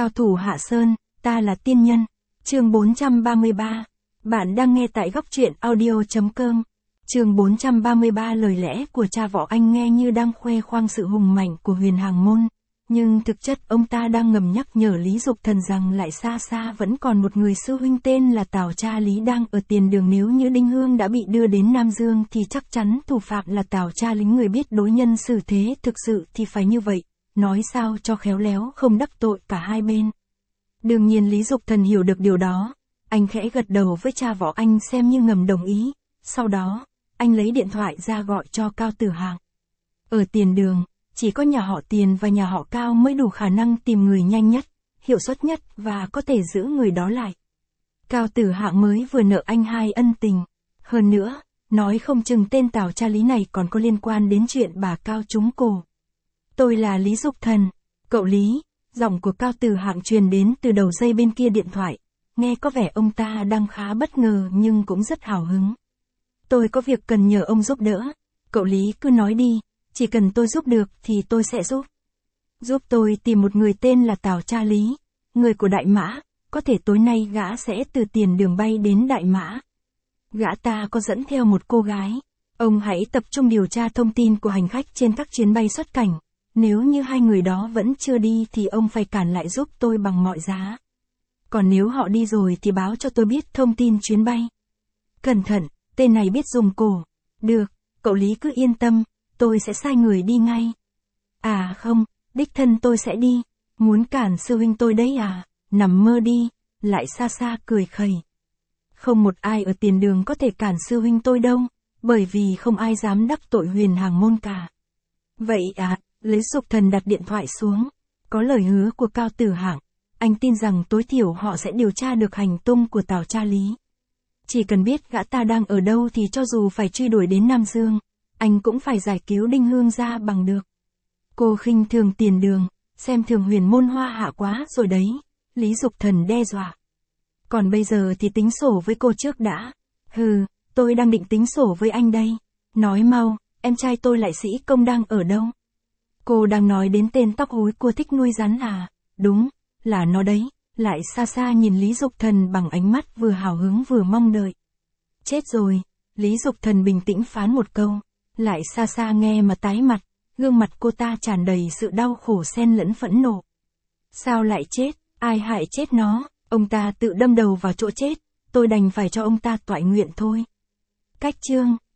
Cao thủ Hạ Sơn, ta là tiên nhân. Chương 433. Bạn đang nghe tại góc truyện audio.com. Chương 433. Lời lẽ của cha Võ Anh nghe như đang khoe khoang sự hùng mạnh của Huyền Hàng Môn, nhưng thực chất ông ta đang ngầm nhắc nhở Lý Dục Thần rằng lại xa xa vẫn còn một người sư huynh tên là Tào cha Lý đang ở tiền đường. Nếu như Đinh Hương đã bị đưa đến Nam Dương thì chắc chắn thủ phạm là Tào cha Lý, người biết đối nhân xử thế thực sự thì phải như vậy, nói sao cho khéo léo không đắc tội cả hai bên. Đương nhiên Lý Dục Thần hiểu được điều đó, anh khẽ gật đầu với cha Võ Anh xem như ngầm đồng ý, sau đó, anh lấy điện thoại ra gọi cho Cao Tử Hạng. Ở tiền đường, chỉ có nhà họ Tiền và nhà họ Cao mới đủ khả năng tìm người nhanh nhất, hiệu suất nhất và có thể giữ người đó lại. Cao Tử Hạng mới vừa nợ anh hai ân tình. Hơn nữa, nói không chừng tên Tào cha Lý này còn có liên quan đến chuyện bà Cao trúng cổ. Tôi là Lý Dục Thần. Cậu Lý, giọng của Cao Tử Hạng truyền đến từ đầu dây bên kia điện thoại. Nghe có vẻ ông ta đang khá bất ngờ nhưng cũng rất hào hứng. Tôi có việc cần nhờ ông giúp đỡ. Cậu Lý cứ nói đi, chỉ cần tôi giúp được thì tôi sẽ giúp. Giúp tôi tìm một người tên là Tào cha Lý, người của Đại Mã, có thể tối nay gã sẽ từ tiền đường bay đến Đại Mã. Gã ta có dẫn theo một cô gái. Ông hãy tập trung điều tra thông tin của hành khách trên các chuyến bay xuất cảnh. Nếu như hai người đó vẫn chưa đi thì ông phải cản lại giúp tôi bằng mọi giá. Còn nếu họ đi rồi thì báo cho tôi biết thông tin chuyến bay. Cẩn thận, tên này biết dùng cổ. Được, cậu Lý cứ yên tâm, tôi sẽ sai người đi ngay. À không, đích thân tôi sẽ đi. Muốn cản sư huynh tôi đấy à? Nằm mơ đi, lại xa xa cười khẩy. Không một ai ở tiền đường có thể cản sư huynh tôi đâu, bởi vì không ai dám đắc tội Huyền Hàng Môn cả. Vậy à, Lý Dục Thần đặt điện thoại xuống. Có lời hứa của Cao Tử Hạng, anh tin rằng tối thiểu họ sẽ điều tra được hành tung của Tào cha Lý. Chỉ cần biết gã ta đang ở đâu thì cho dù phải truy đuổi đến Nam Dương, anh cũng phải giải cứu Đinh Hương ra bằng được. Cô khinh thường tiền đường, xem thường Huyền Môn Hoa Hạ quá rồi đấy, Lý Dục Thần đe dọa. Còn bây giờ thì tính sổ với cô trước đã. Hừ, tôi đang định tính sổ với anh đây. Nói mau, em trai tôi Lại Sĩ Công đang ở đâu? Cô đang nói đến tên tóc hối cua thích nuôi rắn à? Đúng, là nó đấy. Lại xa xa nhìn Lý Dục Thần bằng ánh mắt vừa hào hứng vừa mong đợi. Chết rồi, Lý Dục Thần bình tĩnh phán một câu. Lại xa xa nghe mà tái mặt, gương mặt cô ta tràn đầy sự đau khổ xen lẫn phẫn nộ. Sao lại chết, ai hại chết nó, ông ta tự đâm đầu vào chỗ chết, tôi đành phải cho ông ta toại nguyện thôi. Cách chương,